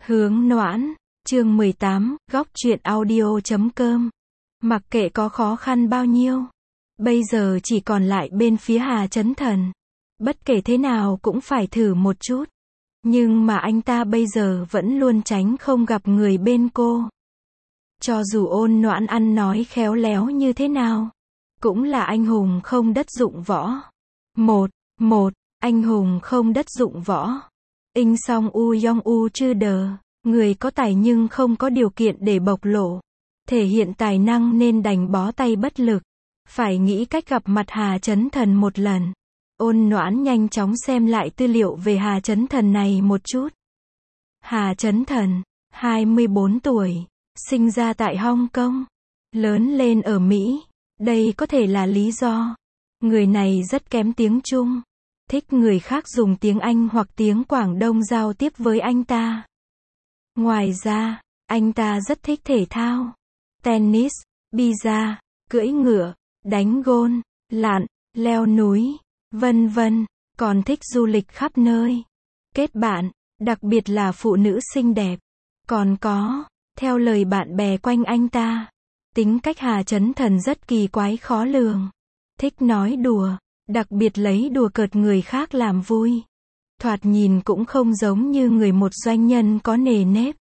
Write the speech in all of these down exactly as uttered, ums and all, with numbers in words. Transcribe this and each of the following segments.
Hướng Noãn, chương mười tám, góc truyện audio chấm com. Mặc kệ có khó khăn bao nhiêu, bây giờ chỉ còn lại bên phía Hà Chấn Thần. Bất kể thế nào cũng phải thử một chút. Nhưng mà anh ta bây giờ vẫn luôn tránh không gặp người bên cô. Cho dù Ôn Noãn ăn nói khéo léo như thế nào, cũng là anh hùng không đất dụng võ. Một, một, anh hùng không đất dụng võ. In song u yong u chư đờ, người có tài nhưng không có điều kiện để bộc lộ. Thể hiện tài năng nên đành bó tay bất lực. Phải nghĩ cách gặp mặt Hà Chấn Thần một lần. Ôn Noãn nhanh chóng xem lại tư liệu về Hà Chấn Thần này một chút. Hà Chấn Thần, hai mươi bốn tuổi, sinh ra tại Hong Kong, lớn lên ở Mỹ. Đây có thể là lý do. Người này rất kém tiếng Trung. Thích người khác dùng tiếng Anh hoặc tiếng Quảng Đông giao tiếp với anh ta. Ngoài ra, anh ta rất thích thể thao. Tennis, pizza, cưỡi ngựa, đánh gôn, lặn, leo núi, vân vân. Còn thích du lịch khắp nơi. Kết bạn, đặc biệt là phụ nữ xinh đẹp. Còn có, theo lời bạn bè quanh anh ta, tính cách Hà Chấn Thần rất kỳ quái khó lường. Thích nói đùa, đặc biệt lấy đùa cợt người khác làm vui. Thoạt nhìn cũng không giống như người một doanh nhân có nề nếp.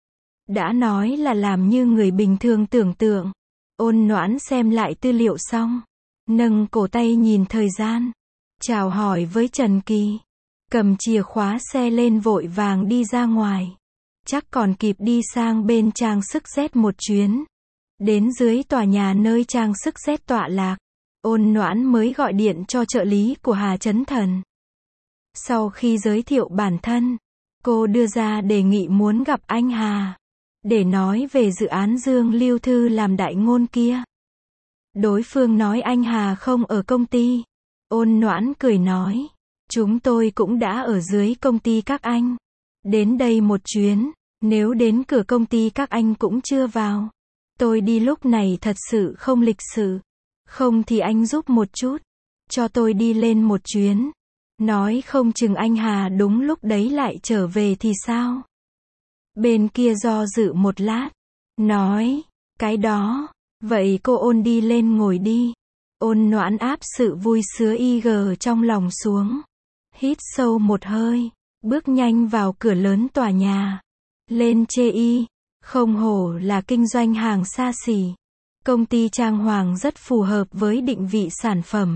Đã nói là làm như người bình thường tưởng tượng. Ôn Noãn xem lại tư liệu xong, nâng cổ tay nhìn thời gian, chào hỏi với Trần Kỳ, cầm chìa khóa xe lên vội vàng đi ra ngoài. Chắc còn kịp đi sang bên trang sức Z một chuyến. Đến dưới tòa nhà nơi trang sức Z tọa lạc, Ôn Noãn mới gọi điện cho trợ lý của Hà Chấn Thần. Sau khi giới thiệu bản thân, cô đưa ra đề nghị muốn gặp anh Hà, để nói về dự án Dương Lưu Thư làm đại ngôn kia. Đối phương nói anh Hà không ở công ty. Ôn Noãn cười nói, chúng tôi cũng đã ở dưới công ty các anh. Đến đây một chuyến, nếu đến cửa công ty các anh cũng chưa vào. Tôi đi lúc này thật sự không lịch sự. Không thì anh giúp một chút, cho tôi đi lên một chuyến. Nói không chừng anh Hà đúng lúc đấy lại trở về thì sao? Bên kia do dự một lát, nói, cái đó, vậy cô Ôn đi lên ngồi đi. Ôn Noãn áp sự vui sướng y gờ trong lòng xuống. Hít sâu một hơi, bước nhanh vào cửa lớn tòa nhà. Lên chê y, không hổ là kinh doanh hàng xa xỉ. Công ty trang hoàng rất phù hợp với định vị sản phẩm.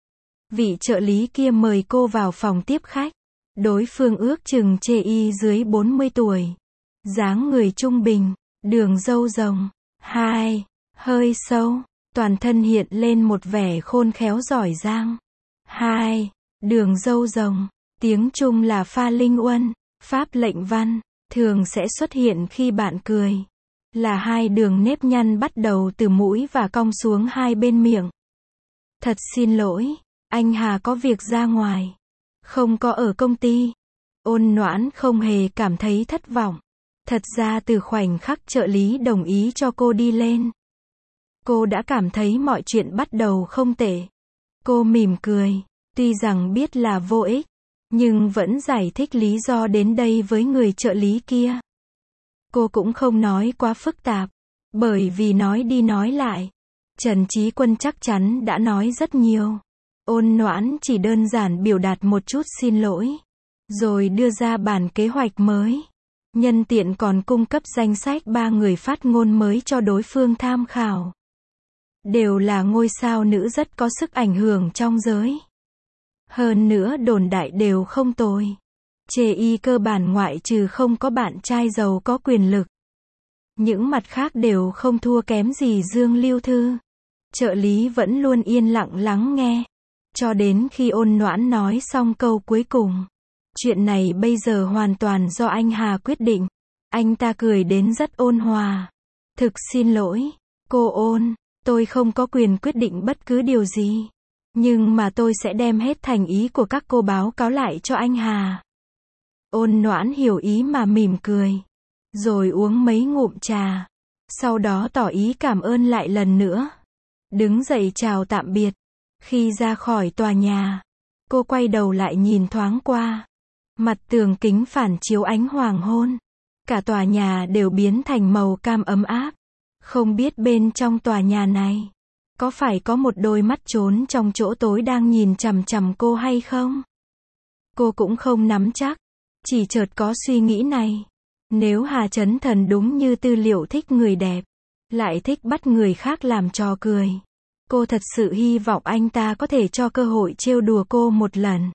Vị trợ lý kia mời cô vào phòng tiếp khách. Đối phương ước chừng chê y dưới bốn mươi tuổi. Dáng người trung bình, đường râu rồng. Hai, hơi sâu, toàn thân hiện lên một vẻ khôn khéo giỏi giang. Hai, đường râu rồng, tiếng Trung là pha linh uân, pháp lệnh văn, thường sẽ xuất hiện khi bạn cười. Là hai đường nếp nhăn bắt đầu từ mũi và cong xuống hai bên miệng. Thật xin lỗi, anh Hà có việc ra ngoài. Không có ở công ty. Ôn Noãn không hề cảm thấy thất vọng. Thật ra từ khoảnh khắc trợ lý đồng ý cho cô đi lên, cô đã cảm thấy mọi chuyện bắt đầu không tệ. Cô mỉm cười, tuy rằng biết là vô ích, nhưng vẫn giải thích lý do đến đây với người trợ lý kia. Cô cũng không nói quá phức tạp, bởi vì nói đi nói lại, Trần Chí Quân chắc chắn đã nói rất nhiều. Ôn Noãn chỉ đơn giản biểu đạt một chút xin lỗi, rồi đưa ra bản kế hoạch mới. Nhân tiện còn cung cấp danh sách ba người phát ngôn mới cho đối phương tham khảo. Đều là ngôi sao nữ rất có sức ảnh hưởng trong giới. Hơn nữa đồn đại đều không tồi. Chê y cơ bản ngoại trừ không có bạn trai giàu có quyền lực. Những mặt khác đều không thua kém gì Dương Lưu Thư. Trợ lý vẫn luôn yên lặng lắng nghe. Cho đến khi Ôn Noãn nói xong câu cuối cùng. Chuyện này bây giờ hoàn toàn do anh Hà quyết định. Anh ta cười đến rất ôn hòa. Thực xin lỗi, cô Ôn, tôi không có quyền quyết định bất cứ điều gì. Nhưng mà tôi sẽ đem hết thành ý của các cô báo cáo lại cho anh Hà. Ôn Noãn hiểu ý mà mỉm cười. Rồi uống mấy ngụm trà. Sau đó tỏ ý cảm ơn lại lần nữa. Đứng dậy chào tạm biệt. Khi ra khỏi tòa nhà, cô quay đầu lại nhìn thoáng qua. Mặt tường kính phản chiếu ánh hoàng hôn. Cả tòa nhà đều biến thành màu cam ấm áp. Không biết bên trong tòa nhà này, có phải có một đôi mắt trốn trong chỗ tối đang nhìn chằm chằm cô hay không? Cô cũng không nắm chắc. Chỉ chợt có suy nghĩ này. Nếu Hà Chấn Thần đúng như tư liệu thích người đẹp, lại thích bắt người khác làm trò cười, cô thật sự hy vọng anh ta có thể cho cơ hội trêu đùa cô một lần.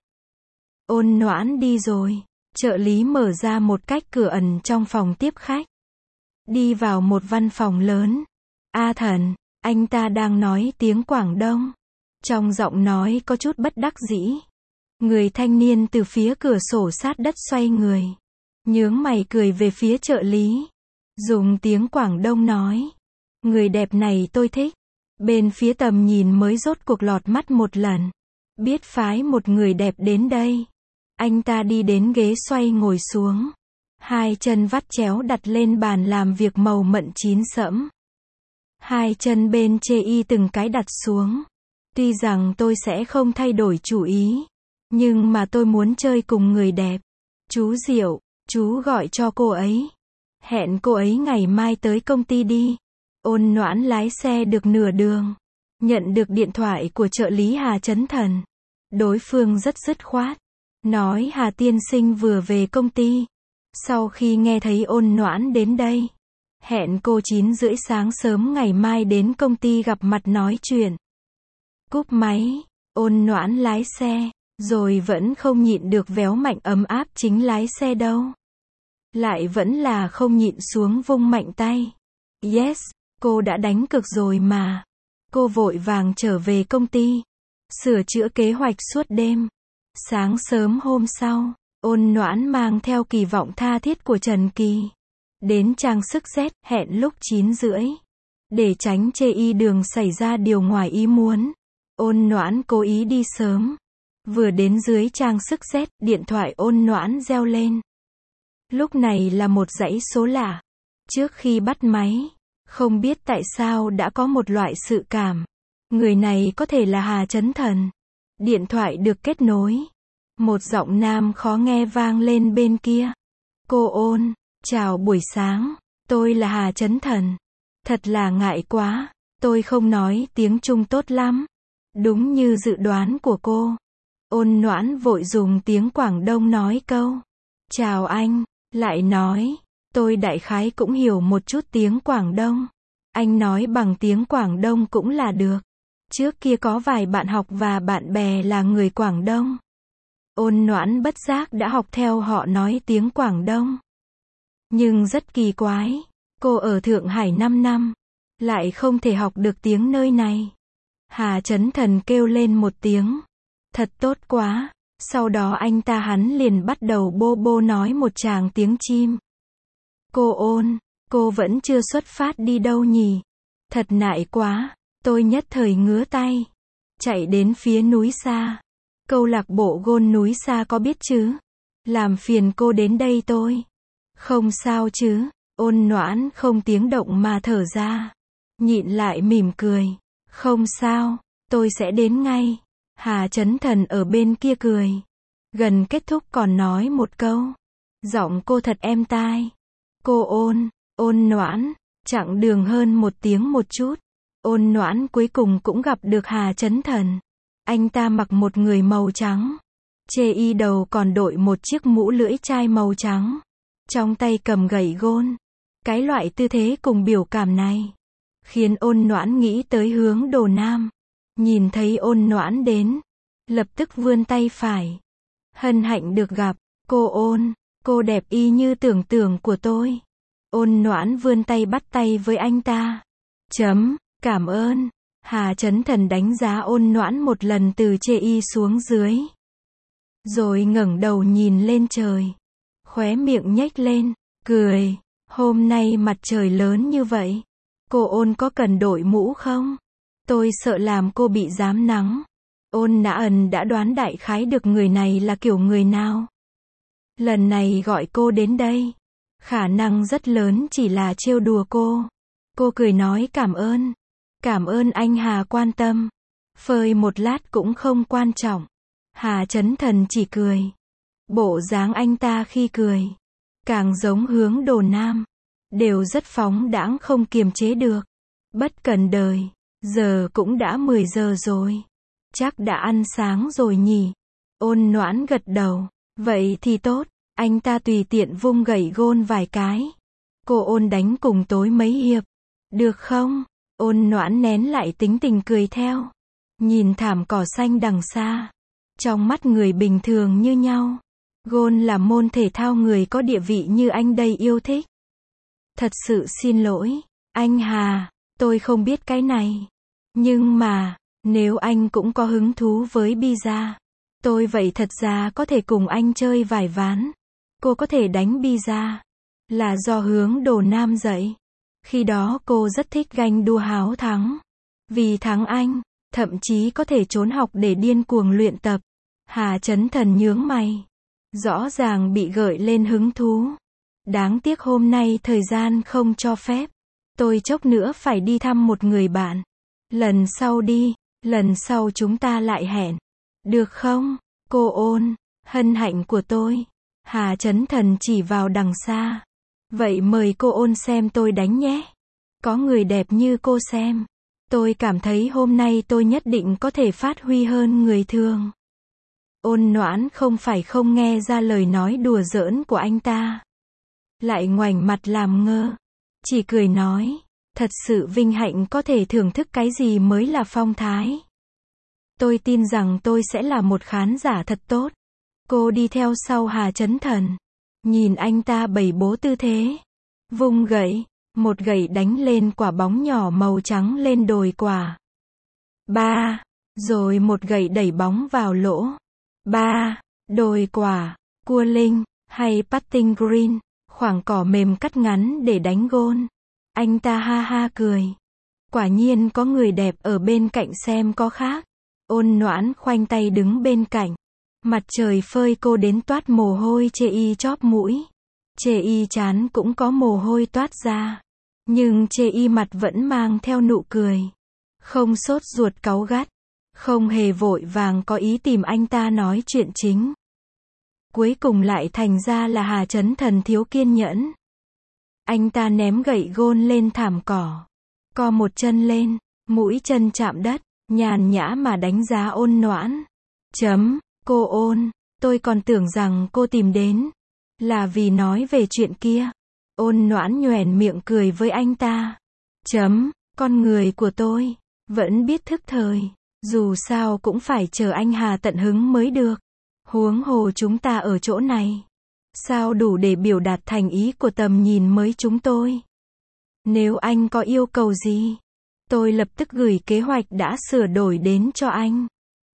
Ôn Noãn đi rồi. Trợ lý mở ra một cách cửa ẩn trong phòng tiếp khách. Đi vào một văn phòng lớn. A Thần, anh ta đang nói tiếng Quảng Đông. Trong giọng nói có chút bất đắc dĩ. Người thanh niên từ phía cửa sổ sát đất xoay người. Nhướng mày cười về phía trợ lý. Dùng tiếng Quảng Đông nói. Người đẹp này tôi thích. Bên phía tầm nhìn mới rốt cuộc lọt mắt một lần. Biết phái một người đẹp đến đây. Anh ta đi đến ghế xoay ngồi xuống. Hai chân vắt chéo đặt lên bàn làm việc màu mận chín sẫm. Hai chân bên chê y từng cái đặt xuống. Tuy rằng tôi sẽ không thay đổi chủ ý, nhưng mà tôi muốn chơi cùng người đẹp. Chú Diệu, chú gọi cho cô ấy. Hẹn cô ấy ngày mai tới công ty đi. Ôn Noãn lái xe được nửa đường. Nhận được điện thoại của trợ lý Hà Chấn Thần. Đối phương rất dứt khoát. Nói Hà tiên sinh vừa về công ty. Sau khi nghe thấy Ôn Noãn đến đây, hẹn cô chín rưỡi sáng sớm ngày mai đến công ty gặp mặt nói chuyện. Cúp máy, Ôn Noãn lái xe, rồi vẫn không nhịn được véo mạnh ấm áp chính lái xe đâu. Lại vẫn là không nhịn xuống vung mạnh tay. Yes, cô đã đánh cược rồi mà. Cô vội vàng trở về công ty, sửa chữa kế hoạch suốt đêm. Sáng sớm hôm sau, Ôn Noãn mang theo kỳ vọng tha thiết của Trần Kỳ. Đến trang sức Z, hẹn lúc chín rưỡi. Để tránh chê y đường xảy ra điều ngoài ý muốn, Ôn Noãn cố ý đi sớm. Vừa đến dưới trang sức Z, điện thoại Ôn Noãn reo lên. Lúc này là một dãy số lạ. Trước khi bắt máy, không biết tại sao đã có một loại sự cảm. Người này có thể là Hà Chấn Thần. Điện thoại được kết nối. Một giọng nam khó nghe vang lên bên kia. Cô Ôn, chào buổi sáng, tôi là Hà Chấn Thần. Thật là ngại quá, tôi không nói tiếng Trung tốt lắm. Đúng như dự đoán của cô. Ôn Noãn vội dùng tiếng Quảng Đông nói câu. Chào anh, lại nói, tôi đại khái cũng hiểu một chút tiếng Quảng Đông. Anh nói bằng tiếng Quảng Đông cũng là được. Trước kia có vài bạn học và bạn bè là người Quảng Đông. Ôn Noãn bất giác đã học theo họ nói tiếng Quảng Đông. Nhưng rất kỳ quái, cô ở Thượng Hải năm năm, lại không thể học được tiếng nơi này. Hà Chấn Thần kêu lên một tiếng. Thật tốt quá. Sau đó anh ta hắn liền bắt đầu bô bô nói một tràng tiếng chim. Cô Ôn, cô vẫn chưa xuất phát đi đâu nhỉ? Thật nại quá. Tôi nhất thời ngứa tay. Chạy đến phía núi xa. Câu lạc bộ gôn núi xa có biết chứ? Làm phiền cô đến đây tôi. Không sao chứ? Ôn Noãn không tiếng động mà thở ra. Nhịn lại mỉm cười. Không sao, tôi sẽ đến ngay. Hà Chấn Thần ở bên kia cười. Gần kết thúc còn nói một câu. Giọng cô thật êm tai. Cô Ôn, Ôn Noãn, chặng đường hơn một tiếng một chút. Ôn Noãn cuối cùng cũng gặp được Hà Chấn Thần. Anh ta mặc một người màu trắng. Chê y đầu còn đội một chiếc mũ lưỡi chai màu trắng. Trong tay cầm gậy gôn. Cái loại tư thế cùng biểu cảm này khiến Ôn Noãn nghĩ tới hướng Đồ Nam. Nhìn thấy Ôn Noãn đến, lập tức vươn tay phải. Hân hạnh được gặp, cô Ôn, cô đẹp y như tưởng tượng của tôi. Ôn Noãn vươn tay bắt tay với anh ta. Chấm, cảm ơn. Hà Chấn Thần đánh giá Ôn Noãn một lần từ chê y xuống dưới. Rồi ngẩng đầu nhìn lên trời. Khóe miệng nhếch lên, cười. Hôm nay mặt trời lớn như vậy. Cô Ôn có cần đội mũ không? Tôi sợ làm cô bị rám nắng. Ôn Noãn đã đoán đại khái được người này là kiểu người nào. Lần này gọi cô đến đây, khả năng rất lớn chỉ là trêu đùa cô. Cô cười nói cảm ơn. Cảm ơn anh Hà quan tâm. Phơi một lát cũng không quan trọng. Hà Chấn Thần chỉ cười. Bộ dáng anh ta khi cười, càng giống hướng Đồ Nam. Đều rất phóng đãng không kiềm chế được. Bất cần đời. Giờ cũng đã mười giờ rồi. Chắc đã ăn sáng rồi nhỉ? Ôn Noãn gật đầu. Vậy thì tốt. Anh ta tùy tiện vung gậy gôn vài cái. Cô Ôn đánh cùng tối mấy hiệp. Được không? Ôn Noãn nén lại tính tình cười theo. Nhìn thảm cỏ xanh đằng xa. Trong mắt người bình thường như nhau. Gôn là môn thể thao người có địa vị như anh đây yêu thích. Thật sự xin lỗi. Anh Hà. Tôi không biết cái này. Nhưng mà, nếu anh cũng có hứng thú với pizza. Tôi vậy thật ra có thể cùng anh chơi vài ván. Cô có thể đánh pizza. Là do hướng Đồ Nam dạy. Khi đó cô rất thích ganh đua háo thắng. Vì thắng anh, thậm chí có thể trốn học để điên cuồng luyện tập. Hà Chấn Thần nhướng mày. Rõ ràng bị gợi lên hứng thú. Đáng tiếc hôm nay thời gian không cho phép. Tôi chốc nữa phải đi thăm một người bạn. Lần sau đi, lần sau chúng ta lại hẹn. Được không, cô Ôn, hân hạnh của tôi. Hà Chấn Thần chỉ vào đằng xa. Vậy mời cô Ôn xem tôi đánh nhé. Có người đẹp như cô xem. Tôi cảm thấy hôm nay tôi nhất định có thể phát huy hơn người thường. Ôn Noãn không phải không nghe ra lời nói đùa giỡn của anh ta. Lại ngoảnh mặt làm ngơ. Chỉ cười nói. Thật sự vinh hạnh có thể thưởng thức cái gì mới là phong thái. Tôi tin rằng tôi sẽ là một khán giả thật tốt. Cô đi theo sau Hà Chấn Thần. Nhìn anh ta bày bố tư thế. Vung gậy. Một gậy đánh lên quả bóng nhỏ màu trắng lên đồi quả. Ba. Rồi một gậy đẩy bóng vào lỗ. Ba. Đồi quả. Cua linh. Hay putting green. Khoảng cỏ mềm cắt ngắn để đánh gôn. Anh ta ha ha cười. Quả nhiên có người đẹp ở bên cạnh xem có khác. Ôn Noãn khoanh tay đứng bên cạnh. Mặt trời phơi cô đến toát mồ hôi chê y chóp mũi. Chê y chán cũng có mồ hôi toát ra. Nhưng chê y mặt vẫn mang theo nụ cười. Không sốt ruột cáu gắt. Không hề vội vàng có ý tìm anh ta nói chuyện chính. Cuối cùng lại thành ra là Hà Chấn Thần thiếu kiên nhẫn. Anh ta ném gậy gôn lên thảm cỏ. Co một chân lên. Mũi chân chạm đất. Nhàn nhã mà đánh giá Ôn Noãn. Chấm. Cô Ôn. Tôi còn tưởng rằng cô tìm đến. Là vì nói về chuyện kia. Ôn Noãn nhoẻn miệng cười với anh ta. Chấm. Con người của tôi. Vẫn biết thức thời. Dù sao cũng phải chờ anh Hà tận hứng mới được. Huống hồ chúng ta ở chỗ này. Sao đủ để biểu đạt thành ý của tầm nhìn mới chúng tôi. Nếu anh có yêu cầu gì, tôi lập tức gửi kế hoạch đã sửa đổi đến cho anh.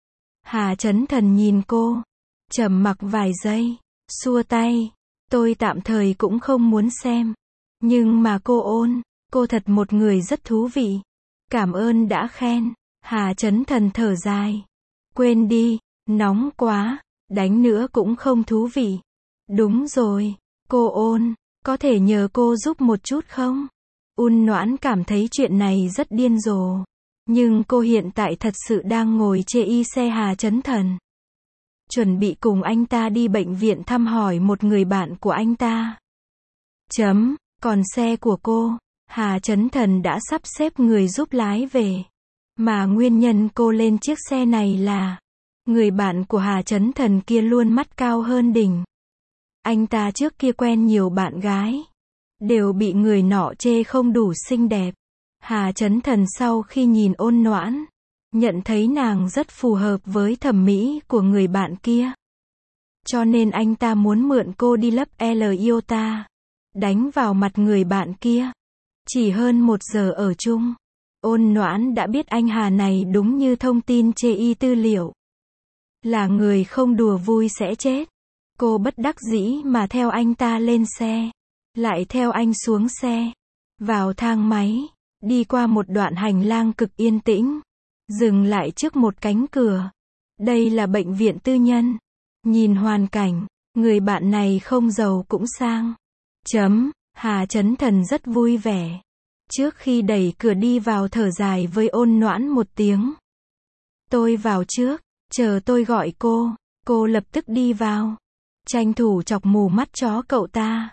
Hà Chấn Thần nhìn cô. Trầm mặc vài giây. Xua tay. Tôi tạm thời cũng không muốn xem. Nhưng mà cô Ôn, cô thật một người rất thú vị. Cảm ơn đã khen. Hà Chấn Thần thở dài. Quên đi, nóng quá, đánh nữa cũng không thú vị. Đúng rồi, cô Ôn, có thể nhờ cô giúp một chút không? Ôn Noãn cảm thấy chuyện này rất điên rồ. Nhưng cô hiện tại thật sự đang ngồi chê y xe Hà Chấn Thần. Chuẩn bị cùng anh ta đi bệnh viện thăm hỏi một người bạn của anh ta. Chấm, còn xe của cô, Hà Chấn Thần đã sắp xếp người giúp lái về. Mà nguyên nhân cô lên chiếc xe này là người bạn của Hà Chấn Thần kia luôn mắt cao hơn đỉnh. Anh ta trước kia quen nhiều bạn gái. Đều bị người nọ chê không đủ xinh đẹp. Hà Chấn Thần sau khi nhìn Ôn Noãn, nhận thấy nàng rất phù hợp với thẩm mỹ của người bạn kia. Cho nên anh ta muốn mượn cô đi lấp L iota. Đánh vào mặt người bạn kia. Chỉ hơn một giờ ở chung. Ôn Noãn đã biết anh Hà này đúng như thông tin chê y tư liệu. Là người không đùa vui sẽ chết. Cô bất đắc dĩ mà theo anh ta lên xe. Lại theo anh xuống xe. Vào thang máy. Đi qua một đoạn hành lang cực yên tĩnh. Dừng lại trước một cánh cửa. Đây là bệnh viện tư nhân. Nhìn hoàn cảnh. Người bạn này không giàu cũng sang. Chấm. Hà Chấn Thần rất vui vẻ. Trước khi đẩy cửa đi vào thở dài với Ôn Noãn một tiếng. Tôi vào trước. Chờ tôi gọi cô. Cô lập tức đi vào. Tranh thủ chọc mù mắt chó cậu ta.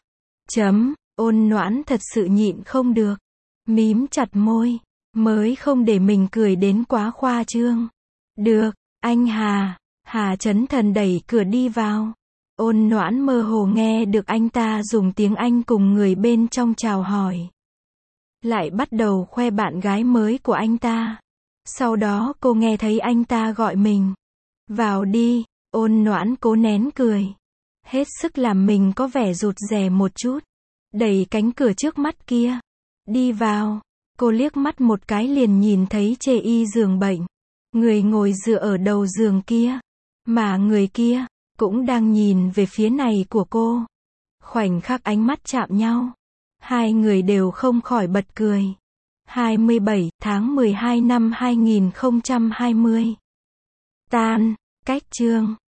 Chấm, ôn noãn thật sự nhịn không được. Mím chặt môi, mới không để mình cười đến quá khoa trương. Được, anh Hà. Hà Chấn Thần đẩy cửa đi vào. Ôn noãn mơ hồ nghe được anh ta dùng tiếng Anh cùng người bên trong chào hỏi. Lại bắt đầu khoe bạn gái mới của anh ta. Sau đó cô nghe thấy anh ta gọi mình. Vào đi, ôn noãn cố nén cười. Hết sức làm mình có vẻ rụt rè một chút. Đẩy cánh cửa trước mắt kia. Đi vào. Cô liếc mắt một cái liền nhìn thấy chê y giường bệnh. Người ngồi dựa ở đầu giường kia. Mà người kia cũng đang nhìn về phía này của cô. Khoảnh khắc ánh mắt chạm nhau. Hai người đều không khỏi bật cười. hai mươi bảy tháng mười hai năm hai nghìn không trăm hai mươi. Tan, cách chương.